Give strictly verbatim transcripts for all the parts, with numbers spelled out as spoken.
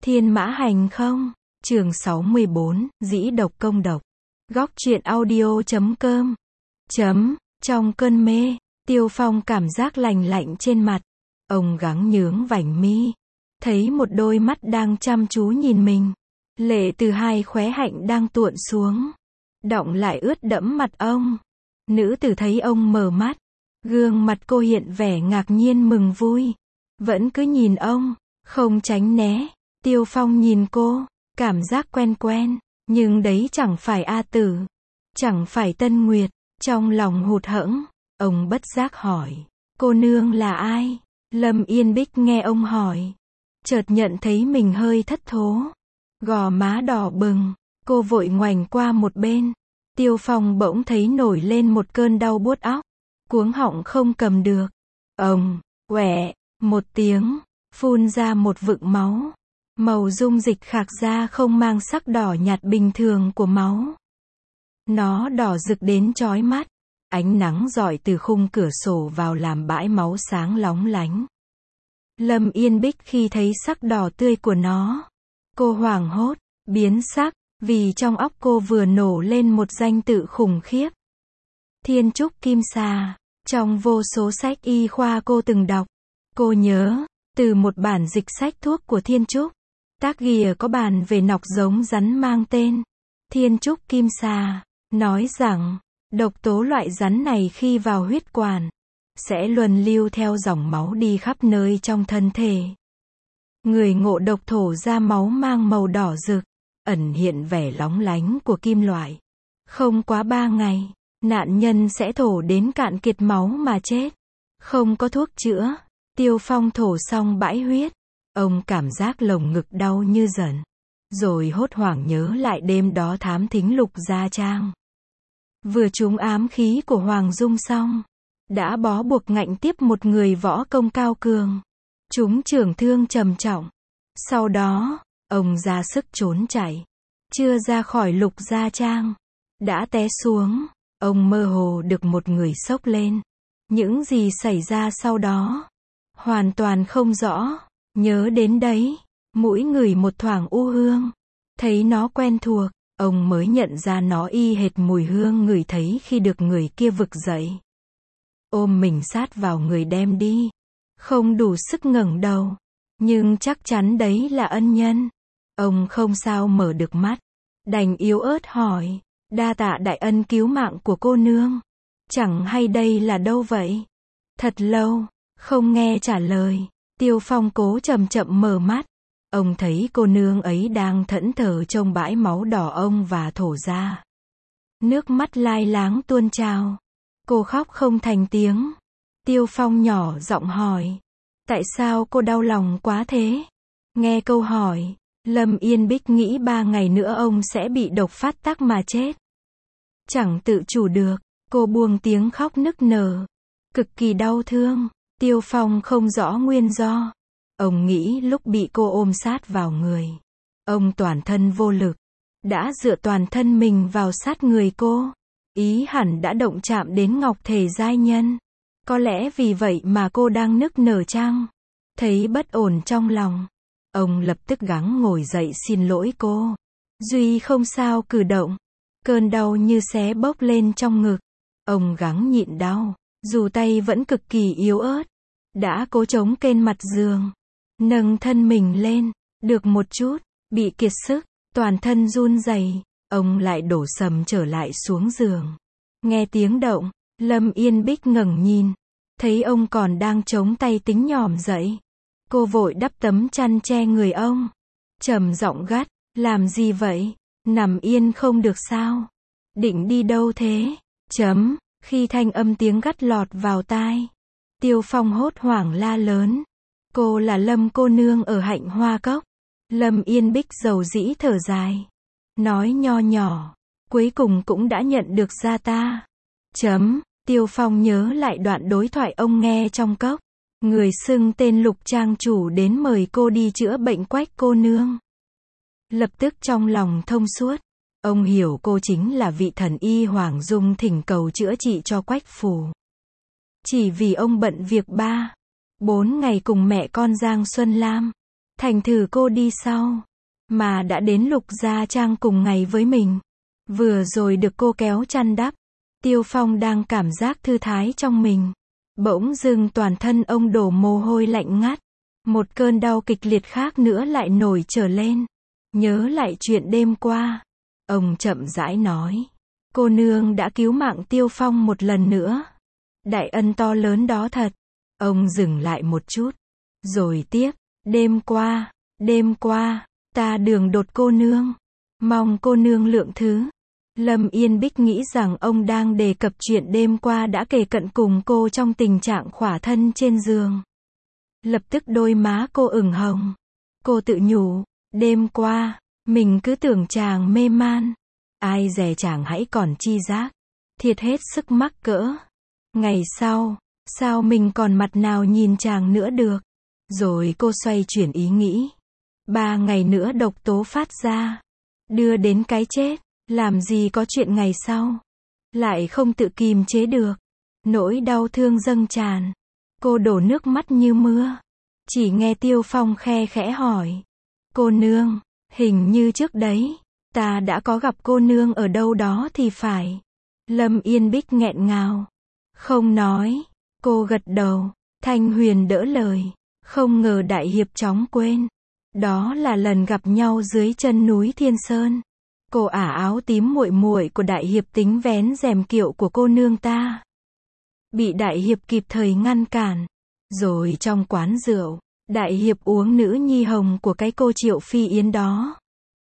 Thiên Mã Hành không? Chương sáu mươi bốn, dĩ độc công độc. Góc truyện audio chấm com. Chấm, trong cơn mê, Tiêu Phong cảm giác lành lạnh trên mặt. Ông gắng nhướng vành mi. Thấy một đôi mắt đang chăm chú nhìn mình. Lệ từ hai khóe hạnh đang tuôn xuống. Đọng lại ướt đẫm mặt ông. Nữ tử thấy ông mở mắt. Gương mặt cô hiện vẻ ngạc nhiên mừng vui. Vẫn cứ nhìn ông, không tránh né. Tiêu Phong nhìn cô, cảm giác quen quen. Nhưng đấy chẳng phải A Tử. Chẳng phải Tân Nguyệt. Trong lòng hụt hẫng, ông bất giác hỏi. Cô nương là ai? Lâm Yên Bích nghe ông hỏi. Chợt nhận thấy mình hơi thất thố. Gò má đỏ bừng. Cô vội ngoảnh qua một bên. Tiêu Phong bỗng thấy nổi lên một cơn đau buốt óc. Cuống họng không cầm được. Ông, quẹ, một tiếng, phun ra một vựng máu. Màu dung dịch khạc ra không mang sắc đỏ nhạt bình thường của máu. Nó đỏ rực đến chói mắt. Ánh nắng rọi từ khung cửa sổ vào làm bãi máu sáng lóng lánh. Lâm Yên Bích khi thấy sắc đỏ tươi của nó. Cô hoảng hốt, biến sắc, vì trong óc cô vừa nổ lên một danh tự khủng khiếp. Thiên trúc kim xà. Trong vô số sách y khoa cô từng đọc. Cô nhớ, từ một bản dịch sách thuốc của Thiên Trúc. Tác ghi có bàn về nọc giống rắn mang tên Thiên Trúc Kim Xà. Nói rằng, độc tố loại rắn này khi vào huyết quản, sẽ luân lưu theo dòng máu đi khắp nơi trong thân thể. Người ngộ độc thổ ra máu mang màu đỏ rực, ẩn hiện vẻ lóng lánh của kim loại. Không quá ba ngày, nạn nhân sẽ thổ đến cạn kiệt máu mà chết. Không có thuốc chữa. Tiêu Phong thổ xong bãi huyết. Ông cảm giác lồng ngực đau như dần. Rồi hốt hoảng nhớ lại đêm đó thám thính Lục Gia Trang. Vừa trúng ám khí của Hoàng Dung xong. Đã bó buộc ngạnh tiếp một người võ công cao cường. Chúng trưởng thương trầm trọng. Sau đó, ông ra sức trốn chạy. Chưa ra khỏi Lục Gia Trang. Đã té xuống. Ông mơ hồ được một người xốc lên. Những gì xảy ra sau đó, hoàn toàn không rõ. Nhớ đến đấy, mũi ngửi một thoảng u hương. Thấy nó quen thuộc, ông mới nhận ra nó y hệt mùi hương ngửi thấy khi được người kia vực dậy. Ôm mình sát vào người đem đi. Không đủ sức ngẩng đầu. Nhưng chắc chắn đấy là ân nhân. Ông không sao mở được mắt. Đành yếu ớt hỏi. Đa tạ đại ân cứu mạng của cô nương. Chẳng hay đây là đâu vậy? Thật lâu, không nghe trả lời. Tiêu Phong cố chậm chậm mở mắt. Ông thấy cô nương ấy đang thẫn thờ trong bãi máu đỏ ông và thổ ra. Nước mắt lai láng tuôn trào. Cô khóc không thành tiếng. Tiêu Phong nhỏ giọng hỏi. Tại sao cô đau lòng quá thế? Nghe câu hỏi, Lâm Yên Bích nghĩ ba ngày nữa ông sẽ bị độc phát tác mà chết. Chẳng tự chủ được, cô buông tiếng khóc nức nở. Cực kỳ đau thương. Tiêu Phong không rõ nguyên do. Ông nghĩ lúc bị cô ôm sát vào người, ông toàn thân vô lực. Đã dựa toàn thân mình vào sát người cô. Ý hẳn đã động chạm đến ngọc thể giai nhân. Có lẽ vì vậy mà cô đang nức nở chăng? Thấy bất ổn trong lòng, ông lập tức gắng ngồi dậy xin lỗi cô. Duy không sao cử động. Cơn đau như xé bốc lên trong ngực. Ông gắng nhịn đau. Dù tay vẫn cực kỳ yếu ớt. Đã cố chống kênh mặt giường. Nâng thân mình lên. Được một chút. Bị kiệt sức. Toàn thân run rẩy. Ông lại đổ sầm trở lại xuống giường. Nghe tiếng động. Lâm Yên Bích ngẩng nhìn. Thấy ông còn đang chống tay tính nhòm dậy. Cô vội đắp tấm chăn che người ông. Trầm giọng gắt. Làm gì vậy? Nằm yên không được sao? Định đi đâu thế? Chấm. Khi thanh âm tiếng gắt lọt vào tai, Tiêu Phong hốt hoảng la lớn. Cô là Lâm cô nương ở Hạnh Hoa Cốc. Lâm Yên Bích dầu dĩ thở dài. Nói nho nhỏ. Cuối cùng cũng đã nhận được ra ta. Chấm. Tiêu Phong nhớ lại đoạn đối thoại ông nghe trong cốc. Người xưng tên Lục trang chủ đến mời cô đi chữa bệnh Quách cô nương. Lập tức trong lòng thông suốt. Ông hiểu cô chính là vị thần y Hoàng Dung thỉnh cầu chữa trị cho Quách Phù. Chỉ vì ông bận việc ba, bốn ngày cùng mẹ con Giang Xuân Lam. thành thử cô đi sau, mà đã đến Lục Gia Trang cùng ngày với mình. Vừa rồi được cô kéo chăn đắp, Tiêu Phong đang cảm giác thư thái trong mình. Bỗng dưng toàn thân ông đổ mồ hôi lạnh ngắt. Một cơn đau kịch liệt khác nữa lại nổi trở lên. Nhớ lại chuyện đêm qua. Ông chậm rãi nói. Cô nương đã cứu mạng Tiêu Phong một lần nữa. Đại ân to lớn đó thật. Ông dừng lại một chút. Rồi tiếp. Đêm qua, đêm qua, ta đường đột cô nương. Mong cô nương lượng thứ. Lâm Yên Bích nghĩ rằng ông đang đề cập chuyện đêm qua đã kề cận cùng cô trong tình trạng khỏa thân trên giường. Lập tức đôi má cô ửng hồng. Cô tự nhủ, đêm qua, mình cứ tưởng chàng mê man. Ai dè chàng hãy còn chi giác. Thiệt hết sức mắc cỡ. Ngày sau, sao mình còn mặt nào nhìn chàng nữa được. Rồi cô xoay chuyển ý nghĩ. Ba ngày nữa độc tố phát ra. Đưa đến cái chết. Làm gì có chuyện ngày sau. Lại không tự kìm chế được. Nỗi đau thương dâng tràn. Cô đổ nước mắt như mưa. Chỉ nghe Tiêu Phong khe khẽ hỏi. Cô nương, hình như trước đấy, ta đã có gặp cô nương ở đâu đó thì phải. Lâm Yên Bích nghẹn ngào. Không nói. Cô gật đầu. Thanh Huyền đỡ lời. Không ngờ đại hiệp chóng quên. Đó là lần gặp nhau dưới chân núi Thiên Sơn. Cô ả áo tím muội muội của đại hiệp tính vén rèm kiệu của cô nương ta. Bị đại hiệp kịp thời ngăn cản. Rồi trong quán rượu, đại hiệp uống nữ nhi hồng của cái cô Triệu Phi Yến đó.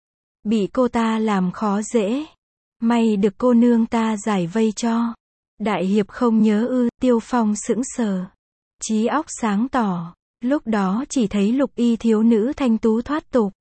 Bị cô ta làm khó dễ. May được cô nương ta giải vây cho. Đại hiệp không nhớ ư. Tiêu Phong sững sờ. Trí óc sáng tỏ. Lúc đó chỉ thấy lục y thiếu nữ thanh tú thoát tục.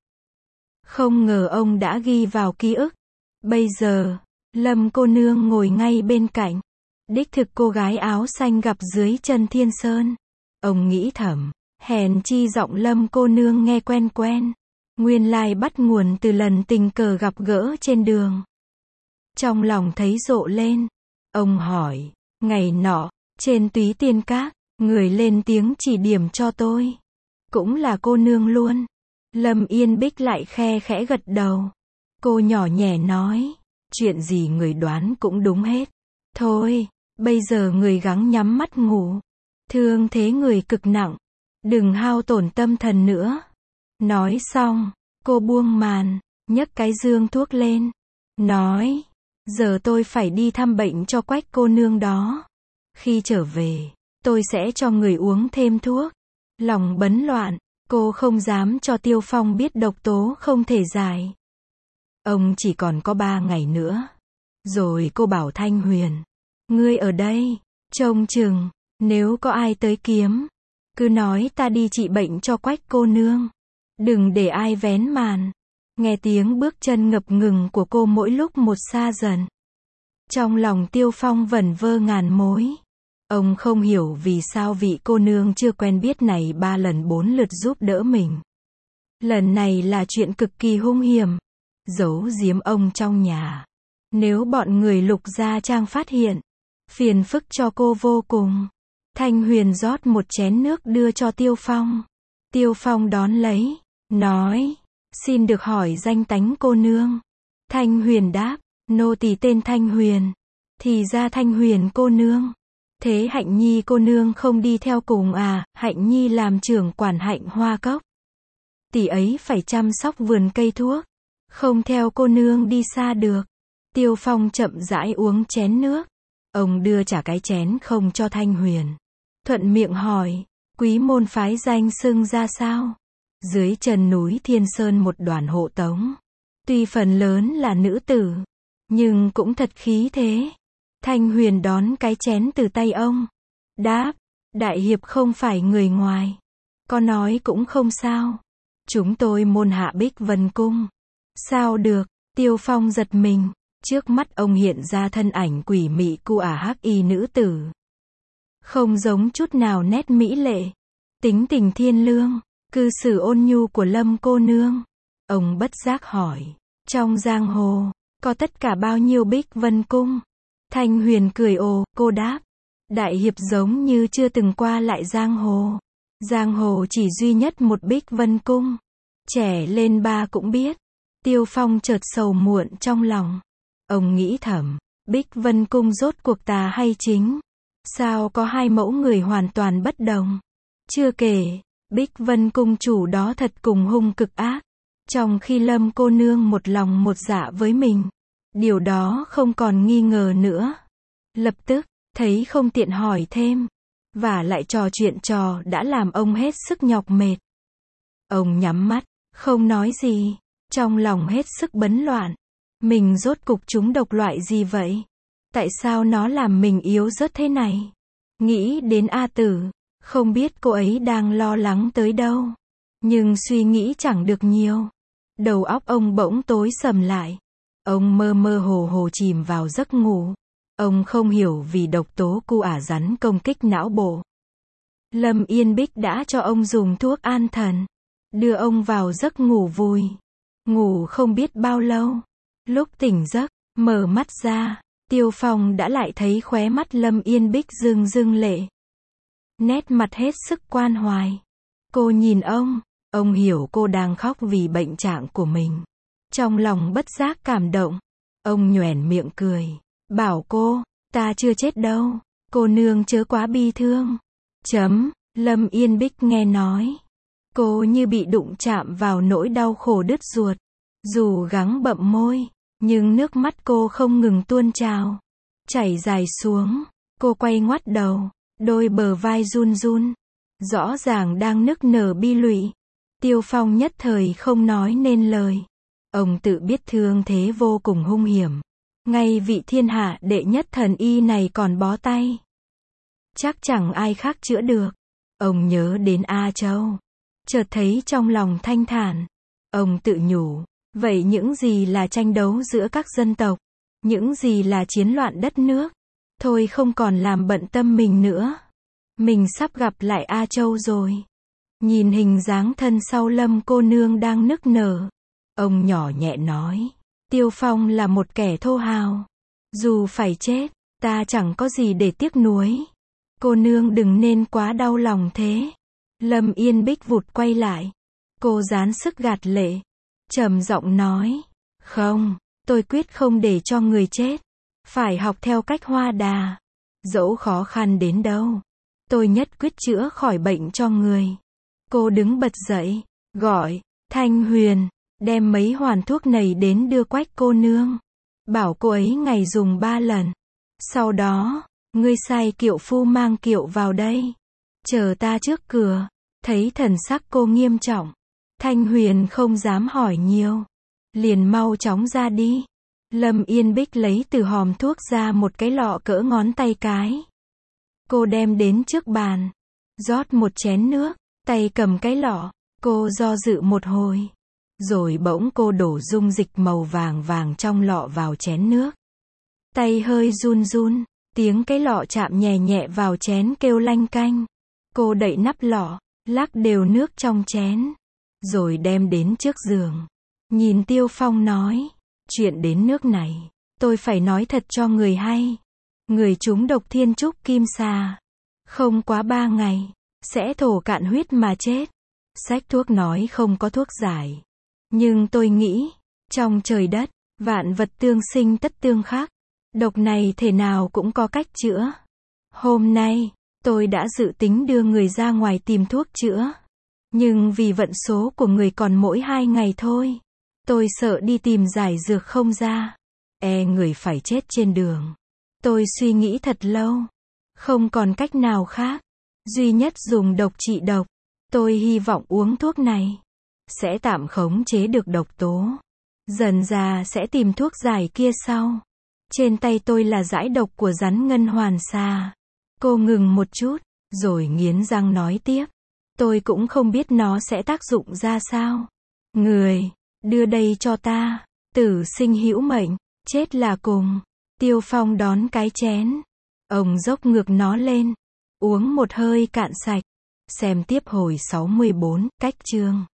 Không ngờ ông đã ghi vào ký ức. Bây giờ, Lâm cô nương ngồi ngay bên cạnh. Đích thực cô gái áo xanh gặp dưới chân Thiên Sơn. Ông nghĩ thầm, hèn chi giọng Lâm cô nương nghe quen quen. Nguyên lai bắt nguồn từ lần tình cờ gặp gỡ trên đường. Trong lòng thấy rộ lên. Ông hỏi, ngày nọ, trên Túy Tiên Các, người lên tiếng chỉ điểm cho tôi. Cũng là cô nương luôn. Lâm Yên Bích lại khe khẽ gật đầu. Cô nhỏ nhẹ nói, chuyện gì người đoán cũng đúng hết. Thôi, bây giờ người gắng nhắm mắt ngủ. Thương thế người cực nặng. Đừng hao tổn tâm thần nữa. Nói xong, cô buông màn, nhấc cái dương thuốc lên. Nói, giờ tôi phải đi thăm bệnh cho Quách cô nương đó. Khi trở về, tôi sẽ cho người uống thêm thuốc. Lòng bấn loạn. Cô không dám cho Tiêu Phong biết độc tố không thể giải. Ông chỉ còn có ba ngày nữa. Rồi cô bảo Thanh Huyền. Ngươi ở đây, trông chừng, nếu có ai tới kiếm. Cứ nói ta đi trị bệnh cho Quách cô nương. Đừng để ai vén màn. Nghe tiếng bước chân ngập ngừng của cô mỗi lúc một xa dần. Trong lòng Tiêu Phong vẩn vơ ngàn mối. Ông không hiểu vì sao vị cô nương chưa quen biết này ba lần bốn lượt giúp đỡ mình. Lần này là chuyện cực kỳ hung hiểm. Giấu giếm ông trong nhà. Nếu bọn người Lục Gia Trang phát hiện, phiền phức cho cô vô cùng. Thanh Huyền rót một chén nước đưa cho Tiêu Phong. Tiêu Phong đón lấy, nói, xin được hỏi danh tánh cô nương. Thanh Huyền đáp, nô tỳ tên Thanh Huyền. Thì ra Thanh Huyền cô nương. Thế Hạnh Nhi cô nương không đi theo cùng à? Hạnh Nhi làm trưởng quản Hạnh Hoa Cốc. Tỷ ấy phải chăm sóc vườn cây thuốc. Không theo cô nương đi xa được. Tiêu Phong chậm rãi uống chén nước. Ông đưa trả cái chén không cho Thanh Huyền. Thuận miệng hỏi, quý môn phái danh xưng ra sao? Dưới chân núi Thiên Sơn một đoàn hộ tống. Tuy phần lớn là nữ tử, nhưng cũng thật khí thế. Thanh Huyền đón cái chén từ tay ông. Đáp, đại hiệp không phải người ngoài. Có nói cũng không sao. Chúng tôi môn hạ Bích Vân Cung. Sao được? Tiêu Phong giật mình. Trước mắt ông hiện ra thân ảnh quỷ mị cu ả hắc y nữ tử. Không giống chút nào nét mỹ lệ. Tính tình thiên lương, cư xử ôn nhu của Lâm cô nương. Ông bất giác hỏi, trong giang hồ, có tất cả bao nhiêu Bích Vân Cung? Thanh Huyền cười ồ, cô đáp, đại hiệp giống như chưa từng qua lại giang hồ. Giang hồ chỉ duy nhất một Bích Vân Cung. Trẻ lên ba cũng biết. Tiêu Phong chợt sầu muộn trong lòng. Ông nghĩ thầm, Bích Vân Cung rốt cuộc tà hay chính? Sao có hai mẫu người hoàn toàn bất đồng? Chưa kể, Bích Vân Cung chủ đó thật cùng hung cực ác. Trong khi Lâm cô nương một lòng một dạ với mình, điều đó không còn nghi ngờ nữa. Lập tức, thấy không tiện hỏi thêm. Và lại trò chuyện trò đã làm ông hết sức nhọc mệt. Ông nhắm mắt, không nói gì, trong lòng hết sức bấn loạn. Mình rốt cục trúng độc loại gì vậy? Tại sao nó làm mình yếu rớt thế này? Nghĩ đến A Tử, không biết cô ấy đang lo lắng tới đâu. Nhưng suy nghĩ chẳng được nhiều. Đầu óc ông bỗng tối sầm lại. Ông mơ mơ hồ hồ chìm vào giấc ngủ. Ông không hiểu vì độc tố cu ả rắn công kích não bộ. Lâm Yên Bích đã cho ông dùng thuốc an thần, đưa ông vào giấc ngủ vùi. Ngủ không biết bao lâu. Lúc tỉnh giấc, mở mắt ra, Tiêu Phong đã lại thấy khóe mắt Lâm Yên Bích rưng rưng lệ. Nét mặt hết sức quan hoài. Cô nhìn ông, ông hiểu cô đang khóc vì bệnh trạng của mình. Trong lòng bất giác cảm động. Ông nhoẻn miệng cười, bảo cô, ta chưa chết đâu, cô nương chớ quá bi thương. Chấm, Lâm Yên Bích nghe nói. Cô như bị đụng chạm vào nỗi đau khổ đứt ruột. Dù gắng bậm môi, nhưng nước mắt cô không ngừng tuôn trào, chảy dài xuống. Cô quay ngoắt đầu, đôi bờ vai run run, rõ ràng đang nức nở bi lụy. Tiêu Phong nhất thời không nói nên lời. Ông tự biết thương thế vô cùng hung hiểm. Ngay vị thiên hạ đệ nhất thần y này còn bó tay. Chắc chẳng ai khác chữa được. Ông nhớ đến A Châu. Chợt thấy trong lòng thanh thản. Ông tự nhủ, vậy những gì là tranh đấu giữa các dân tộc? Những gì là chiến loạn đất nước? Thôi không còn làm bận tâm mình nữa. Mình sắp gặp lại A Châu rồi. Nhìn hình dáng thân sau Lâm cô nương đang nức nở. Ông nhỏ nhẹ nói, Tiêu Phong là một kẻ thô hào. Dù phải chết, ta chẳng có gì để tiếc nuối. Cô nương đừng nên quá đau lòng thế. Lâm Yên Bích vụt quay lại. Cô dán sức gạt lệ. Trầm giọng nói, không, tôi quyết không để cho người chết. Phải học theo cách Hoa Đà. Dẫu khó khăn đến đâu, tôi nhất quyết chữa khỏi bệnh cho người. Cô đứng bật dậy, gọi, Thanh Huyền, đem mấy hoàn thuốc này đến đưa Quách cô nương. Bảo cô ấy ngày dùng ba lần. Sau đó, ngươi sai kiệu phu mang kiệu vào đây. Chờ ta trước cửa. Thấy thần sắc cô nghiêm trọng. Thanh Huyền không dám hỏi nhiều. Liền mau chóng ra đi. Lâm Yên Bích lấy từ hòm thuốc ra một cái lọ cỡ ngón tay cái. Cô đem đến trước bàn. Rót một chén nước. Tay cầm cái lọ. Cô do dự một hồi. Rồi bỗng cô đổ dung dịch màu vàng vàng trong lọ vào chén nước. Tay hơi run run. Tiếng cái lọ chạm nhẹ nhẹ vào chén kêu lanh canh. Cô đậy nắp lọ. Lắc đều nước trong chén. Rồi đem đến trước giường. Nhìn Tiêu Phong nói. Chuyện đến nước này. Tôi phải nói thật cho người hay. Người trúng độc thiên trúc kim xà. Không quá ba ngày. Sẽ thổ cạn huyết mà chết. Sách thuốc nói không có thuốc giải. Nhưng tôi nghĩ. Trong trời đất. Vạn vật tương sinh tất tương khắc. Độc này thể nào cũng có cách chữa. Hôm nay. Tôi đã dự tính đưa người ra ngoài tìm thuốc chữa. Nhưng vì vận số của người còn mỗi hai ngày thôi. Tôi sợ đi tìm giải dược không ra. E người phải chết trên đường. Tôi suy nghĩ thật lâu. Không còn cách nào khác. Duy nhất dùng độc trị độc. Tôi hy vọng uống thuốc này. Sẽ tạm khống chế được độc tố. Dần ra sẽ tìm thuốc giải kia sau. Trên tay tôi là giải độc của rắn ngân hoàn xà. Cô ngừng một chút. Rồi nghiến răng nói tiếp. Tôi cũng không biết nó sẽ tác dụng ra sao. Người, đưa đây cho ta. Tử sinh hữu mệnh, chết là cùng. Tiêu Phong đón cái chén. Ông dốc ngược nó lên. Uống một hơi cạn sạch. Xem tiếp hồi sáu mươi bốn, cách chương.